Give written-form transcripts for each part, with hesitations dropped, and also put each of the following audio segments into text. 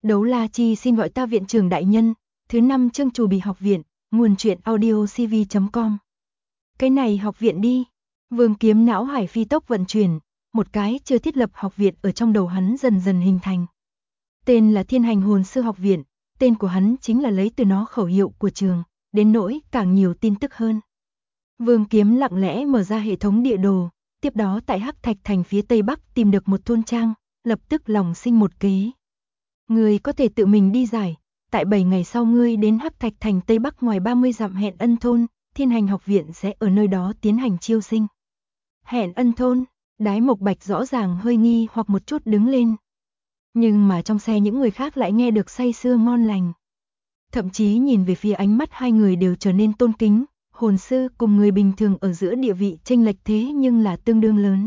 Đấu La Chi xin gọi ta viện trưởng đại nhân, thứ 5 chương Trù Bì học viện, nguồn truyện audio cv.com. Cái này học viện đi. Vương Kiếm não hải phi tốc vận chuyển, một cái chưa thiết lập học viện ở trong đầu hắn dần dần hình thành. Tên là Thiên Hành Hồn Sư học viện, tên của hắn chính là lấy từ nó khẩu hiệu của trường, đến nỗi càng nhiều tin tức hơn. Vương Kiếm lặng lẽ mở ra hệ thống địa đồ, tiếp đó tại Hắc Thạch Thành phía tây bắc tìm được một thôn trang, lập tức lòng sinh một kế. Ngươi có thể tự mình đi giải, tại 7 ngày sau ngươi đến Hắc Thạch Thành tây bắc ngoài 30 dặm Hẹn Ân thôn, Thiên Hành học viện sẽ ở nơi đó tiến hành chiêu sinh. Hẹn Ân thôn, Đái Mộc Bạch rõ ràng hơi nghi hoặc một chút đứng lên. Nhưng mà trong xe những người khác lại nghe được say sưa ngon lành. Thậm chí nhìn về phía ánh mắt hai người đều trở nên tôn kính, hồn sư cùng người bình thường ở giữa địa vị chênh lệch thế nhưng là tương đương lớn.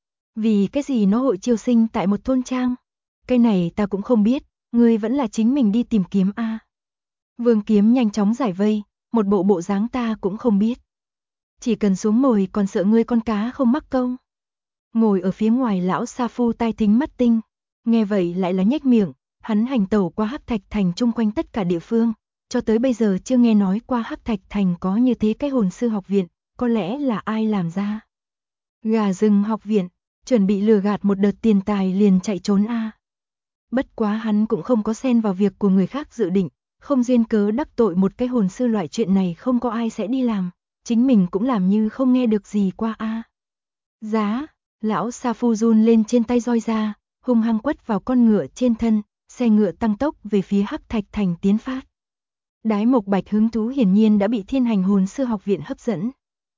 Vì cái gì nó hội chiêu sinh tại một thôn trang? Cái này ta cũng không biết, ngươi vẫn là chính mình đi tìm kiếm a. Vương Kiếm nhanh chóng giải vây, một bộ dáng ta cũng không biết. Chỉ cần xuống mồi còn sợ ngươi con cá không mắc câu. Ngồi ở phía ngoài lão sa phu tai thính mắt tinh, nghe vậy lại là nhếch miệng, hắn hành tẩu qua Hắc Thạch Thành chung quanh tất cả địa phương, cho tới bây giờ chưa nghe nói qua Hắc Thạch Thành có như thế cái hồn sư học viện, có lẽ là ai làm ra. Gà rừng học viện, chuẩn bị lừa gạt một đợt tiền tài liền chạy trốn a. Bất quá hắn cũng không có xen vào việc của người khác dự định, không duyên cớ đắc tội một cái hồn sư, loại chuyện này không có ai sẽ đi làm, chính mình cũng làm như không nghe được gì qua a. Giá, lão sa phu run lên trên tay roi ra, hung hăng quất vào con ngựa trên thân, xe ngựa tăng tốc về phía Hắc Thạch Thành tiến phát. Đái Mộc Bạch hứng thú hiển nhiên đã bị Thiên Hành Hồn Sư học viện hấp dẫn.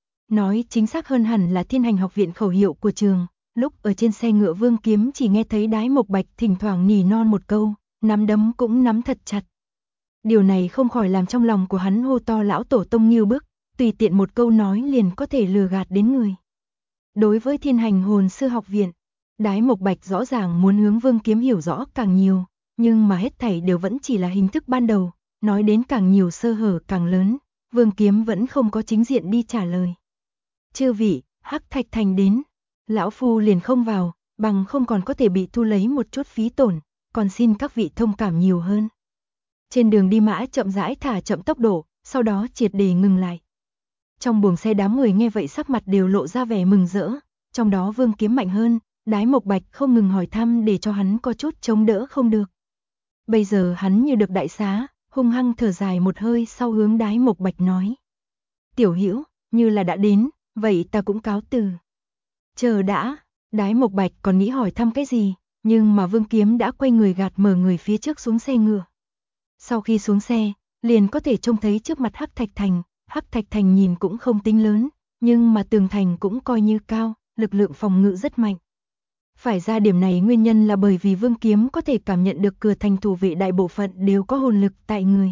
Nói chính xác hơn hẳn là Thiên Hành học viện khẩu hiệu của trường. Lúc ở trên xe ngựa Vương Kiếm chỉ nghe thấy Đái Mộc Bạch thỉnh thoảng nỉ non một câu, nắm đấm cũng nắm thật chặt. Điều này không khỏi làm trong lòng của hắn hô to lão tổ tông nghiêu bức, tùy tiện một câu nói liền có thể lừa gạt đến người. Đối với Thiên Hành Hồn Sư học viện, Đái Mộc Bạch rõ ràng muốn hướng Vương Kiếm hiểu rõ càng nhiều, nhưng mà hết thảy đều vẫn chỉ là hình thức ban đầu, nói đến càng nhiều sơ hở càng lớn, Vương Kiếm vẫn không có chính diện đi trả lời. Chư vị, Hắc Thạch Thành đến, lão phu liền không vào, bằng không còn có thể bị thu lấy một chút phí tổn, còn xin các vị thông cảm nhiều hơn. Trên đường đi mã chậm rãi thả chậm tốc độ, sau đó triệt để ngừng lại. Trong buồng xe đám người nghe vậy sắc mặt đều lộ ra vẻ mừng rỡ, trong đó Vương Kiếm mạnh hơn, Đái Mộc Bạch không ngừng hỏi thăm để cho hắn có chút chống đỡ không được. Bây giờ hắn như được đại xá, hung hăng thở dài một hơi sau hướng Đái Mộc Bạch nói. Tiểu Hữu, như là đã đến, vậy ta cũng cáo từ. Chờ đã, Đái Mộc Bạch còn nghĩ hỏi thăm cái gì, nhưng mà Vương Kiếm đã quay người gạt mở người phía trước xuống xe ngựa. Sau khi xuống xe, liền có thể trông thấy trước mặt Hắc Thạch Thành. Hắc Thạch Thành nhìn cũng không tính lớn, nhưng mà tường thành cũng coi như cao, lực lượng phòng ngự rất mạnh. Phải ra điểm này nguyên nhân là bởi vì Vương Kiếm có thể cảm nhận được cửa thành thủ vệ đại bộ phận đều có hồn lực tại người.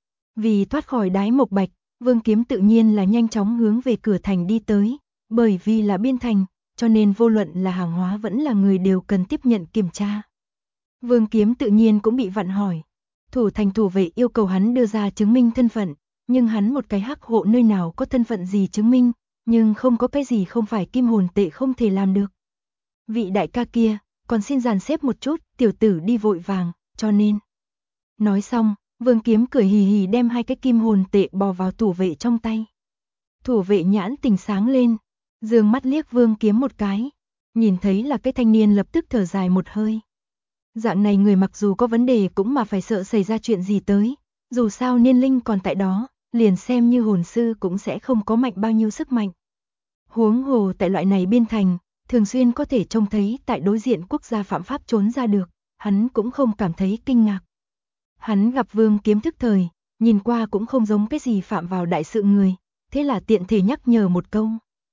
Vì thoát khỏi Đái Mộc Bạch, Vương Kiếm tự nhiên là nhanh chóng hướng về cửa thành đi tới, bởi vì là biên thành, cho nên vô luận là hàng hóa vẫn là người đều cần tiếp nhận kiểm tra. Vương Kiếm tự nhiên cũng bị vặn hỏi. Thủ thành thủ vệ yêu cầu hắn đưa ra chứng minh thân phận, nhưng hắn một cái hắc hộ nơi nào có thân phận gì chứng minh, nhưng không có cái gì không phải kim hồn tệ không thể làm được. Vị đại ca kia, còn xin dàn xếp một chút, tiểu tử đi vội vàng, cho nên. Nói xong, Vương Kiếm cười hì hì đem 2 cái kim hồn tệ bò vào thủ vệ trong tay. Thủ vệ nhãn tình sáng lên, dương mắt liếc Vương Kiếm một cái, nhìn thấy là cái thanh niên lập tức thở dài một hơi. Dạng này người mặc dù có vấn đề cũng mà phải sợ xảy ra chuyện gì tới, dù sao niên linh còn tại đó, liền xem như hồn sư cũng sẽ không có mạnh bao nhiêu sức mạnh. Huống hồ tại loại này biên thành, thường xuyên có thể trông thấy tại đối diện quốc gia phạm pháp trốn ra được, hắn cũng không cảm thấy kinh ngạc. Hắn gặp Vương Kiếm thức thời, nhìn qua cũng không giống cái gì phạm vào đại sự người, thế là tiện thể nhắc nhở một câu.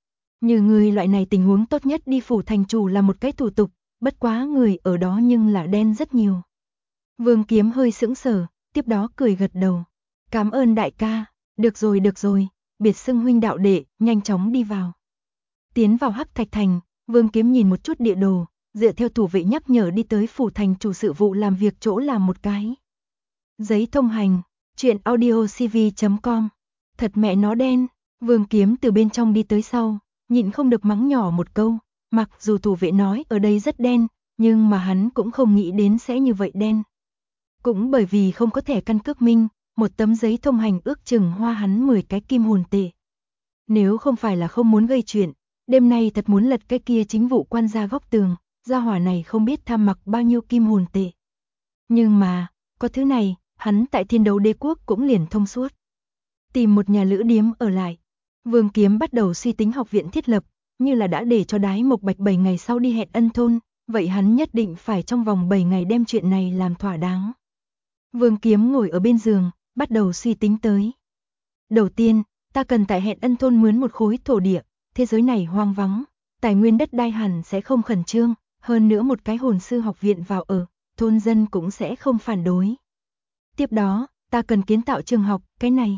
Như người loại này tình huống tốt nhất đi phủ thành chủ là một cái thủ tục, bất quá người ở đó nhưng là đen rất nhiều. Vương Kiếm hơi sững sờ, tiếp đó cười gật đầu. Cảm ơn đại ca, được rồi, biệt xưng huynh đạo đệ, nhanh chóng đi vào. Tiến vào Hắc Thạch Thành, Vương Kiếm nhìn một chút địa đồ, dựa theo thủ vệ nhắc nhở đi tới phủ thành chủ sự vụ làm việc chỗ làm một cái. Giấy thông hành, truyện audio cv.com. Thật mẹ nó đen, Vương Kiếm từ bên trong đi tới sau, nhịn không được mắng nhỏ một câu, mặc dù thủ vệ nói ở đây rất đen, nhưng mà hắn cũng không nghĩ đến sẽ như vậy đen. Cũng bởi vì không có thẻ căn cước minh, một tấm giấy thông hành ước chừng hoa hắn 10 cái kim hồn tệ. Nếu không phải là không muốn gây chuyện, đêm nay thật muốn lật cái kia chính vụ quan ra góc tường, gia hỏa này không biết tham mặc bao nhiêu kim hồn tệ. Nhưng mà, có thứ này, hắn tại Thiên Đấu Đế quốc cũng liền thông suốt. Tìm một nhà lữ điếm ở lại. Vương Kiếm bắt đầu suy tính học viện thiết lập, như là đã để cho Đái Mộc Bạch 7 ngày sau đi hẹn ân thôn, vậy hắn nhất định phải trong vòng 7 ngày đem chuyện này làm thỏa đáng. Vương Kiếm ngồi ở bên giường, bắt đầu suy tính tới. Đầu tiên, ta cần tại hẹn ân thôn mướn một khối thổ địa, thế giới này hoang vắng, tài nguyên đất đai hẳn sẽ không khẩn trương, hơn nữa một cái hồn sư học viện vào ở, thôn dân cũng sẽ không phản đối. Tiếp đó, ta cần kiến tạo trường học, cái này.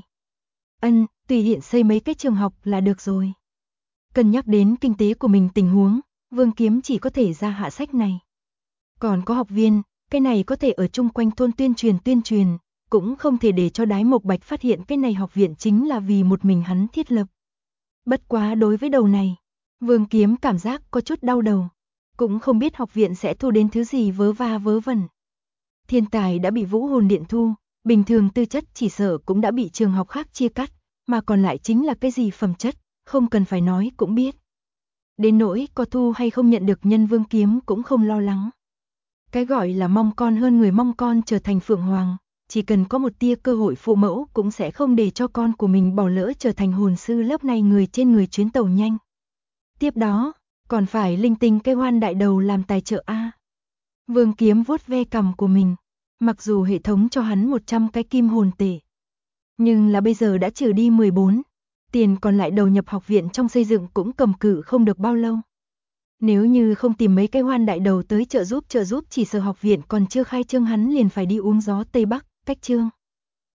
Tùy hiện xây mấy cái trường học là được rồi. Cân nhắc đến kinh tế của mình tình huống, Vương Kiếm chỉ có thể ra hạ sách này. Còn có học viên, cái này có thể ở chung quanh thôn tuyên truyền, cũng không thể để cho Đái Mộc Bạch phát hiện cái này học viện chính là vì một mình hắn thiết lập. Bất quá đối với đầu này, Vương Kiếm cảm giác có chút đau đầu, cũng không biết học viện sẽ thu đến thứ gì vớ va vớ vẩn. Thiên tài đã bị Vũ Hồn Điện thu, bình thường tư chất chỉ sợ cũng đã bị trường học khác chia cắt, mà còn lại chính là cái gì phẩm chất, không cần phải nói cũng biết. Đến nỗi có thu hay không nhận được nhân Vương Kiếm cũng không lo lắng. Cái gọi là mong con hơn người mong con trở thành phượng hoàng, chỉ cần có một tia cơ hội phụ mẫu cũng sẽ không để cho con của mình bỏ lỡ trở thành hồn sư lớp này người trên người chuyến tàu nhanh. Tiếp đó, còn phải linh tinh cái hoan đại đầu làm tài trợ A. Vương Kiếm vuốt ve cằm của mình, mặc dù hệ thống cho hắn 100 cái kim hồn tệ, nhưng là bây giờ đã trừ đi 14, tiền còn lại đầu nhập học viện trong xây dựng cũng cầm cự không được bao lâu. Nếu như không tìm mấy cái hoan đại đầu tới trợ giúp chỉ sợ học viện còn chưa khai trương hắn liền phải đi uống gió Tây Bắc, cách trương.